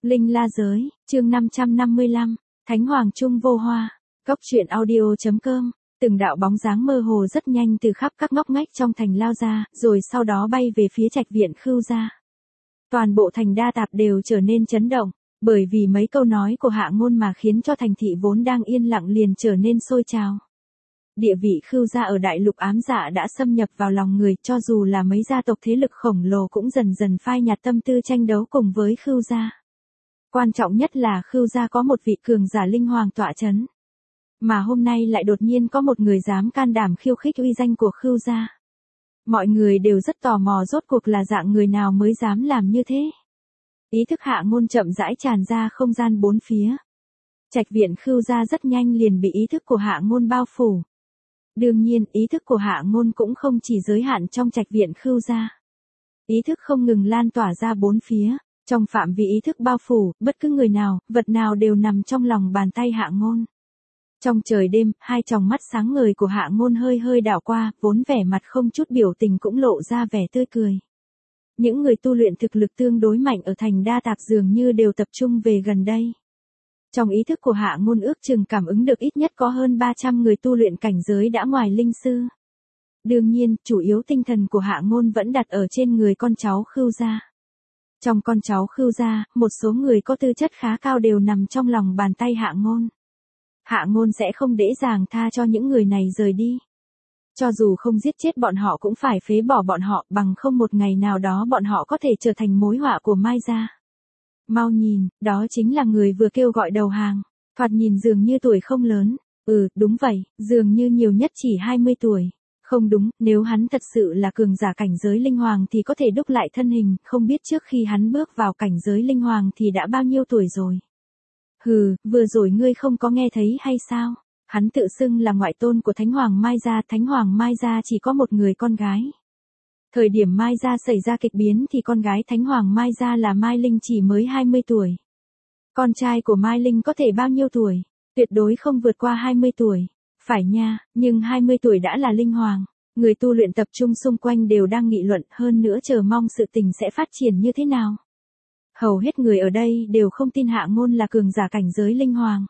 Linh La Giới, chương 555, Thánh Hoàng Trung Vô Hoa, Góc truyện audio.com. Từng đạo bóng dáng mơ hồ rất nhanh từ khắp các ngóc ngách trong thành lao ra, rồi sau đó bay về phía trạch viện Khưu gia. Toàn bộ thành Đa Tạp đều trở nên chấn động, bởi vì mấy câu nói của Hạ Ngôn mà khiến cho thành thị vốn đang yên lặng liền trở nên sôi trào. Địa vị Khưu gia ở đại lục ám dạ đã xâm nhập vào lòng người, cho dù là mấy gia tộc thế lực khổng lồ cũng dần dần phai nhạt tâm tư tranh đấu cùng với Khưu gia. Quan trọng nhất là Khưu gia có một vị cường giả linh hoàng tọa chấn. Mà hôm nay lại đột nhiên có một người dám can đảm khiêu khích uy danh của Khưu gia. Mọi người đều rất tò mò rốt cuộc là dạng người nào mới dám làm như thế. Ý thức Hạ Ngôn chậm rãi tràn ra không gian bốn phía. Trạch viện Khưu gia rất nhanh liền bị ý thức của Hạ Ngôn bao phủ. Đương nhiên, ý thức của Hạ Ngôn cũng không chỉ giới hạn trong trạch viện Khưu gia. Ý thức không ngừng lan tỏa ra bốn phía. Trong phạm vi ý thức bao phủ, bất cứ người nào, vật nào đều nằm trong lòng bàn tay Hạ Ngôn. Trong trời đêm, hai tròng mắt sáng ngời của Hạ Ngôn hơi hơi đảo qua, vốn vẻ mặt không chút biểu tình cũng lộ ra vẻ tươi cười. Những người tu luyện thực lực tương đối mạnh ở thành Đa Tạp dường như đều tập trung về gần đây. Trong ý thức của Hạ Ngôn ước chừng cảm ứng được ít nhất có hơn 300 người tu luyện cảnh giới đã ngoài linh sư. Đương nhiên, chủ yếu tinh thần của Hạ Ngôn vẫn đặt ở trên người con cháu Khưu gia. Trong con cháu Khưu gia, một số người có tư chất khá cao đều nằm trong lòng bàn tay Hạ Ngôn. Hạ Ngôn sẽ không dễ dàng tha cho những người này rời đi. Cho dù không giết chết bọn họ cũng phải phế bỏ bọn họ, bằng không một ngày nào đó bọn họ có thể trở thành mối họa của Mai gia. Mau nhìn, đó chính là người vừa kêu gọi đầu hàng, thoạt nhìn dường như tuổi không lớn. Đúng vậy, dường như nhiều nhất chỉ 20 tuổi. Không đúng, nếu hắn thật sự là cường giả cảnh giới linh hoàng thì có thể đúc lại thân hình, không biết trước khi hắn bước vào cảnh giới linh hoàng thì đã bao nhiêu tuổi rồi. Vừa rồi ngươi không có nghe thấy hay sao? Hắn tự xưng là ngoại tôn của Thánh Hoàng Mai gia, Thánh Hoàng Mai gia chỉ có một người con gái. Thời điểm Mai gia xảy ra kịch biến thì con gái Thánh Hoàng Mai gia là Mai Linh chỉ mới 20 tuổi. Con trai của Mai Linh có thể bao nhiêu tuổi? Tuyệt đối không vượt qua 20 tuổi. Phải nha, nhưng 20 tuổi đã là linh hoàng. Người tu luyện tập trung xung quanh đều đang nghị luận, hơn nữa chờ mong sự tình sẽ phát triển như thế nào. Hầu hết người ở đây đều không tin Hạ Ngôn là cường giả cảnh giới linh hoàng.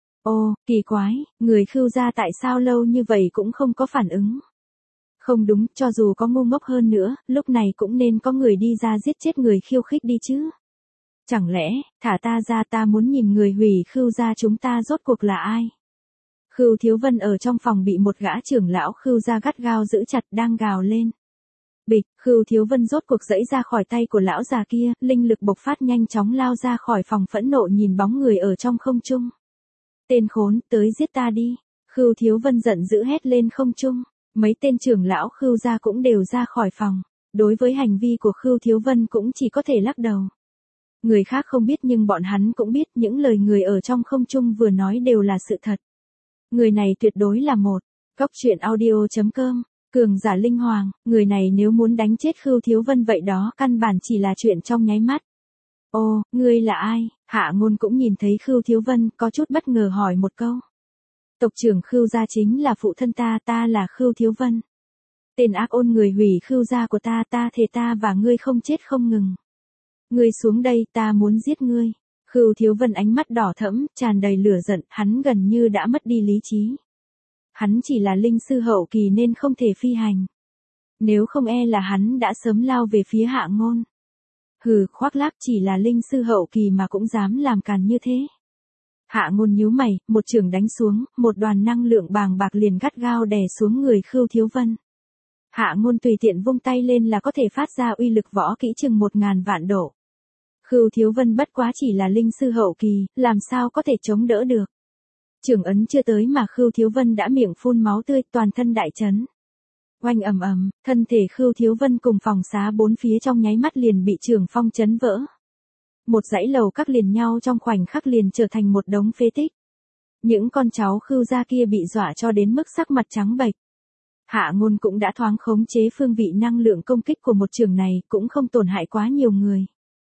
Ô, kỳ quái, người Khưu gia tại sao lâu như vậy cũng không có phản ứng. Không đúng, cho dù có ngu ngốc hơn nữa, lúc này cũng nên có người đi ra giết chết người khiêu khích đi chứ. Chẳng lẽ, thả ta ra, ta muốn nhìn người hủy Khưu gia chúng ta rốt cuộc là ai. Khưu Thiếu Vân ở trong phòng bị một gã trưởng lão Khưu gia gắt gao giữ chặt đang gào lên. Bịch, Khưu Thiếu Vân rốt cuộc giãy ra khỏi tay của lão già kia, linh lực bộc phát nhanh chóng lao ra khỏi phòng phẫn nộ nhìn bóng người ở trong không trung. Tên khốn, tới giết ta đi. Khưu Thiếu Vân giận dữ hét lên không trung, mấy tên trưởng lão Khưu gia cũng đều ra khỏi phòng. Đối với hành vi của Khưu Thiếu Vân cũng chỉ có thể lắc đầu. Người khác không biết nhưng bọn hắn cũng biết những lời người ở trong không trung vừa nói đều là sự thật. Người này tuyệt đối là một góc truyện audio.com, cường giả linh hoàng, người này nếu muốn đánh chết Khưu Thiếu Vân vậy đó căn bản chỉ là chuyện trong nháy mắt. Ô, ngươi là ai? Hạ Ngôn cũng nhìn thấy Khưu Thiếu Vân, có chút bất ngờ hỏi một câu. Tộc trưởng Khưu gia chính là phụ thân ta, ta là Khưu Thiếu Vân. Tên ác ôn người hủy Khưu gia của ta, ta thề ta và ngươi không chết không ngừng. Ngươi xuống đây, ta muốn giết ngươi. Khưu Thiếu Vân ánh mắt đỏ thẫm, tràn đầy lửa giận, hắn gần như đã mất đi lý trí. Hắn chỉ là linh sư hậu kỳ nên không thể phi hành. Nếu không e là hắn đã sớm lao về phía Hạ Ngôn. Khoác lác, chỉ là linh sư hậu kỳ mà cũng dám làm càn như thế. Hạ Ngôn nhíu mày, một chưởng đánh xuống, một đoàn năng lượng bàng bạc liền gắt gao đè xuống người Khưu Thiếu Vân. Hạ Ngôn tùy tiện vung tay lên là có thể phát ra uy lực võ kỹ chừng 1000 vạn độ. Khưu Thiếu Vân bất quá chỉ là linh sư hậu kỳ, làm sao có thể chống đỡ được. Chưởng ấn chưa tới mà Khưu Thiếu Vân đã miệng phun máu tươi, toàn thân đại chấn. Oanh ầm ầm, thân thể Khưu Thiếu Vân cùng phòng xá bốn phía trong nháy mắt liền bị chưởng phong chấn vỡ. Một dãy lầu các liền nhau trong khoảnh khắc liền trở thành một đống phế tích. Những con cháu Khưu gia kia bị dọa cho đến mức sắc mặt trắng bệch. Hạ Ngôn cũng đã thoáng khống chế phương vị năng lượng công kích của một chưởng này, cũng không tổn hại quá nhiều người.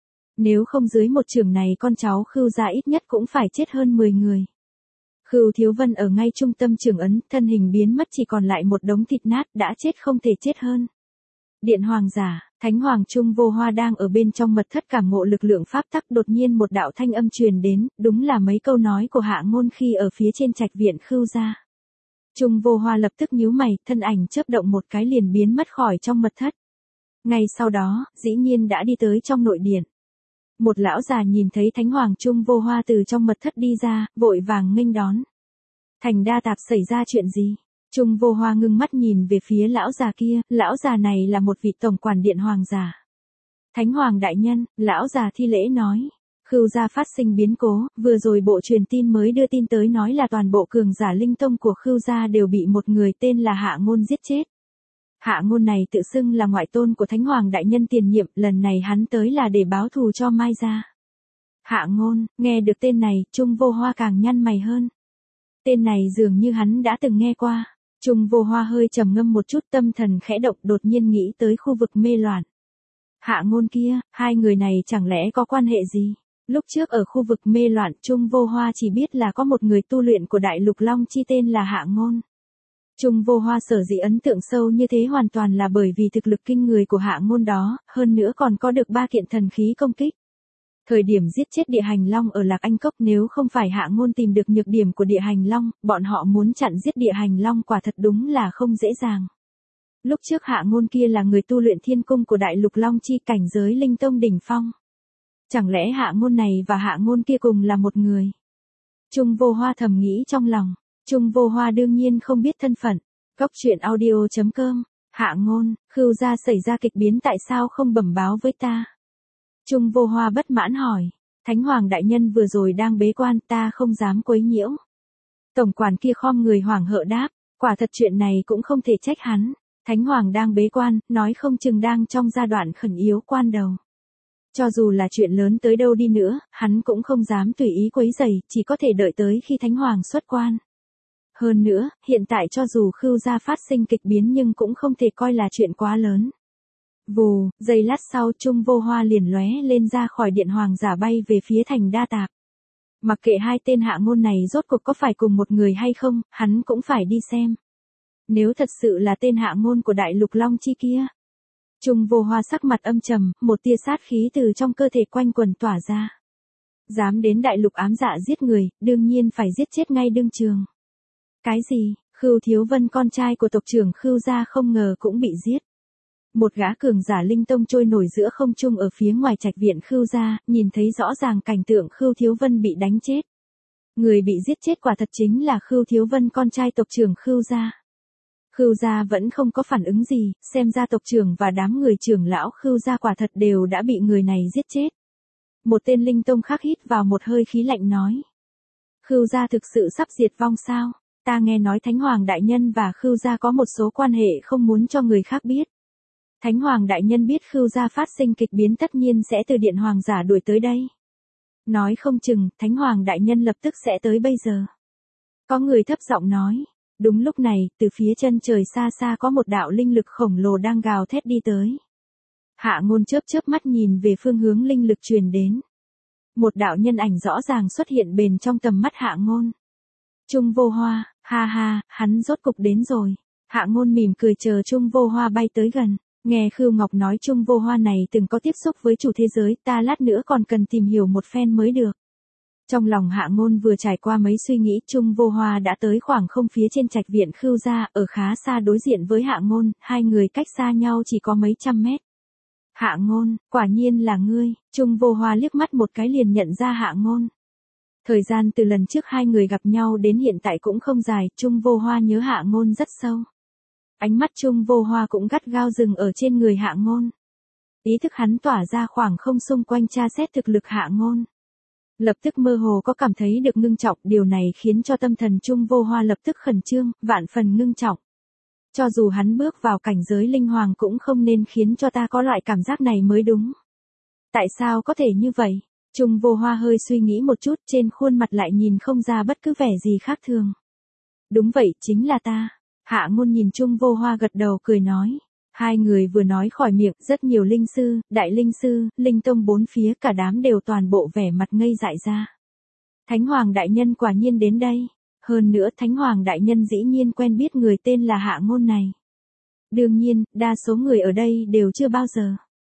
Nếu không dưới một chưởng này con cháu Khưu gia ít nhất cũng phải chết hơn 10 người. Khưu Thiếu Vân ở ngay trung tâm chưởng ấn, thân hình biến mất chỉ còn lại một đống thịt nát, đã chết không thể chết hơn. Điện hoàng giả, Thánh Hoàng Trung Vô Hoa đang ở bên trong mật thất cảm ngộ lực lượng pháp tắc, đột nhiên một đạo thanh âm truyền đến, đúng là mấy câu nói của Hạ Ngôn khi ở phía trên trạch viện Khưu gia. Trung Vô Hoa lập tức nhíu mày, thân ảnh chớp động một cái liền biến mất khỏi trong mật thất. Ngay sau đó, dĩ nhiên đã đi tới trong nội điện. Một lão già nhìn thấy Thánh Hoàng Trung Vô Hoa từ trong mật thất đi ra, vội vàng nghênh đón. Thành Đa Tạp, xảy ra chuyện gì? Trung Vô Hoa ngưng mắt nhìn về phía lão già kia, lão già này là một vị tổng quản điện hoàng giả. Thánh Hoàng đại nhân, lão già thi lễ nói. Khưu gia phát sinh biến cố, vừa rồi bộ truyền tin mới đưa tin tới nói là toàn bộ cường giả linh tông của Khưu gia đều bị một người tên là Hạ Ngôn giết chết. Hạ Ngôn này tự xưng là ngoại tôn của Thánh Hoàng đại nhân tiền nhiệm, lần này hắn tới là để báo thù cho Mai gia. Hạ Ngôn, nghe được tên này, Trung Vô Hoa càng nhăn mày hơn. Tên này dường như hắn đã từng nghe qua. Trung Vô Hoa hơi trầm ngâm một chút, tâm thần khẽ động, đột nhiên nghĩ tới khu vực mê loạn. Hạ Ngôn kia, hai người này chẳng lẽ có quan hệ gì? Lúc trước ở khu vực mê loạn, Trung Vô Hoa chỉ biết là có một người tu luyện của Đại Lục Long Chi tên là Hạ Ngôn. Trung Vô Hoa sở dĩ ấn tượng sâu như thế hoàn toàn là bởi vì thực lực kinh người của Hạ Ngôn đó, hơn nữa còn có được 3 kiện thần khí công kích. Thời điểm giết chết địa hành long ở Lạc Anh Cốc, nếu không phải Hạ Ngôn tìm được nhược điểm của địa hành long, bọn họ muốn chặn giết địa hành long quả thật đúng là không dễ dàng. Lúc trước Hạ Ngôn kia là người tu luyện thiên cung của Đại Lục Long Chi, cảnh giới linh tông đỉnh phong. Chẳng lẽ Hạ Ngôn này và Hạ Ngôn kia cùng là một người? Trung Vô Hoa thầm nghĩ trong lòng. Trung Vô Hoa đương nhiên không biết thân phận. Cốc truyện audio.com. Hạ Ngôn, Khưu gia xảy ra kịch biến, tại sao không bẩm báo với ta? Trung Vô Hoa bất mãn hỏi. Thánh Hoàng đại nhân vừa rồi đang bế quan, ta không dám quấy nhiễu. Tổng quản kia khom người hoảng hợ đáp. Quả thật chuyện này cũng không thể trách hắn. Thánh Hoàng đang bế quan, nói không chừng đang trong giai đoạn khẩn yếu quan đầu. Cho dù là chuyện lớn tới đâu đi nữa, hắn cũng không dám tùy ý quấy rầy, chỉ có thể đợi tới khi Thánh Hoàng xuất quan. Hơn nữa, hiện tại cho dù Khưu gia phát sinh kịch biến nhưng cũng không thể coi là chuyện quá lớn. Vù, giây lát sau Trung Vô Hoa liền lóe lên ra khỏi điện hoàng giả, bay về phía Thành Đa Tạp. Mặc kệ hai tên Hạ Ngôn này rốt cuộc có phải cùng một người hay không, hắn cũng phải đi xem. Nếu thật sự là tên Hạ Ngôn của Đại Lục Long Chi kia. Trung Vô Hoa sắc mặt âm trầm, một tia sát khí từ trong cơ thể quanh quần tỏa ra. Dám đến Đại Lục ám dạ giết người, đương nhiên phải giết chết ngay đương trường. Cái gì? Khưu Thiếu Vân, con trai của tộc trưởng Khưu gia, không ngờ cũng bị giết. Một gã cường giả linh tông trôi nổi giữa không trung ở phía ngoài trạch viện Khưu gia, nhìn thấy rõ ràng cảnh tượng Khưu Thiếu Vân bị đánh chết. Người bị giết chết quả thật chính là Khưu Thiếu Vân, con trai tộc trưởng Khưu gia. Khưu gia vẫn không có phản ứng gì, xem ra tộc trưởng và đám người trưởng lão Khưu gia quả thật đều đã bị người này giết chết. Một tên linh tông khác hít vào một hơi khí lạnh nói. Khưu gia thực sự sắp diệt vong sao? Ta nghe nói Thánh Hoàng đại nhân và Khưu gia có một số quan hệ không muốn cho người khác biết. Thánh Hoàng đại nhân biết Khưu gia phát sinh kịch biến tất nhiên sẽ từ điện hoàng giả đuổi tới đây. Nói không chừng, Thánh Hoàng đại nhân lập tức sẽ tới bây giờ. Có người thấp giọng nói. Đúng lúc này, từ phía chân trời xa xa có một đạo linh lực khổng lồ đang gào thét đi tới. Hạ Ngôn chớp chớp mắt nhìn về phương hướng linh lực truyền đến. Một đạo nhân ảnh rõ ràng xuất hiện bền trong tầm mắt Hạ Ngôn. Trung Vô Hoa, ha ha, hắn rốt cục đến rồi. Hạ Ngôn mỉm cười chờ Trung Vô Hoa bay tới gần. Nghe Khưu Ngọc nói Trung Vô Hoa này từng có tiếp xúc với chủ thế giới, ta lát nữa còn cần tìm hiểu một phen mới được. Trong lòng Hạ Ngôn vừa trải qua mấy suy nghĩ, Trung Vô Hoa đã tới khoảng không phía trên trạch viện Khưu gia, ở khá xa đối diện với Hạ Ngôn, hai người cách xa nhau chỉ có mấy trăm mét. Hạ Ngôn, quả nhiên là ngươi. Trung Vô Hoa liếc mắt một cái liền nhận ra Hạ Ngôn. Thời gian từ lần trước hai người gặp nhau đến hiện tại cũng không dài, Trung Vô Hoa nhớ Hạ Ngôn rất sâu. Ánh mắt Trung Vô Hoa cũng gắt gao dừng ở trên người Hạ Ngôn. Ý thức hắn tỏa ra khoảng không xung quanh tra xét thực lực Hạ Ngôn. Lập tức mơ hồ có cảm thấy được ngưng trọng, điều này khiến cho tâm thần Trung Vô Hoa lập tức khẩn trương, vạn phần ngưng trọng. Cho dù hắn bước vào cảnh giới linh hoàng cũng không nên khiến cho ta có loại cảm giác này mới đúng. Tại sao có thể như vậy? Trung Vô Hoa hơi suy nghĩ một chút, trên khuôn mặt lại nhìn không ra bất cứ vẻ gì khác thường. Đúng vậy, chính là ta. Hạ Ngôn nhìn Trung Vô Hoa gật đầu cười nói. Hai người vừa nói khỏi miệng, rất nhiều linh sư, đại linh sư, linh tông bốn phía cả đám đều toàn bộ vẻ mặt ngây dại ra. Thánh Hoàng đại nhân quả nhiên đến đây. Hơn nữa Thánh Hoàng đại nhân dĩ nhiên quen biết người tên là Hạ Ngôn này. Đương nhiên, đa số người ở đây đều chưa bao giờ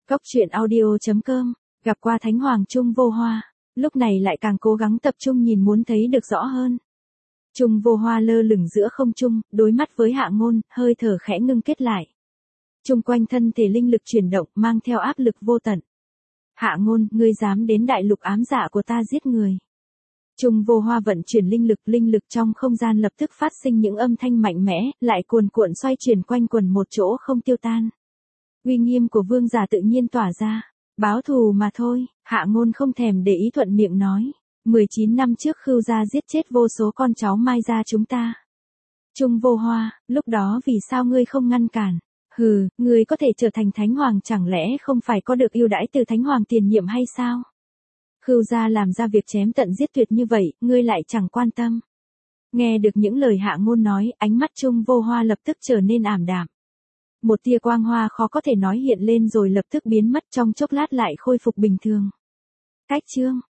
Cốc truyện audio.com, gặp qua Thánh Hoàng Trung Vô Hoa, lúc này lại càng cố gắng tập trung nhìn muốn thấy được rõ hơn. Trung Vô Hoa lơ lửng giữa không trung, đối mắt với Hạ Ngôn, hơi thở khẽ ngưng kết lại. Trung quanh thân thể linh lực chuyển động, mang theo áp lực vô tận. Hạ Ngôn, ngươi dám đến đại lục ám dạ của ta giết người. Trung Vô Hoa vận chuyển linh lực trong không gian lập tức phát sinh những âm thanh mạnh mẽ, lại cuồn cuộn xoay chuyển quanh quần một chỗ không tiêu tan. Uy nghiêm của vương giả tự nhiên tỏa ra, báo thù mà thôi, Hạ Ngôn không thèm để ý thuận miệng nói. 19 năm trước Khưu gia giết chết vô số con cháu Mai gia chúng ta. Trung Vô Hoa, lúc đó vì sao ngươi không ngăn cản? Hừ, ngươi có thể trở thành Thánh Hoàng chẳng lẽ không phải có được ưu đãi từ Thánh Hoàng tiền nhiệm hay sao? Khưu gia làm ra việc chém tận giết tuyệt như vậy, ngươi lại chẳng quan tâm. Nghe được những lời Hạ Ngôn nói, ánh mắt Trung Vô Hoa lập tức trở nên ảm đạm. Một tia quang hoa khó có thể nói hiện lên rồi lập tức biến mất, trong chốc lát lại khôi phục bình thường. Cách chương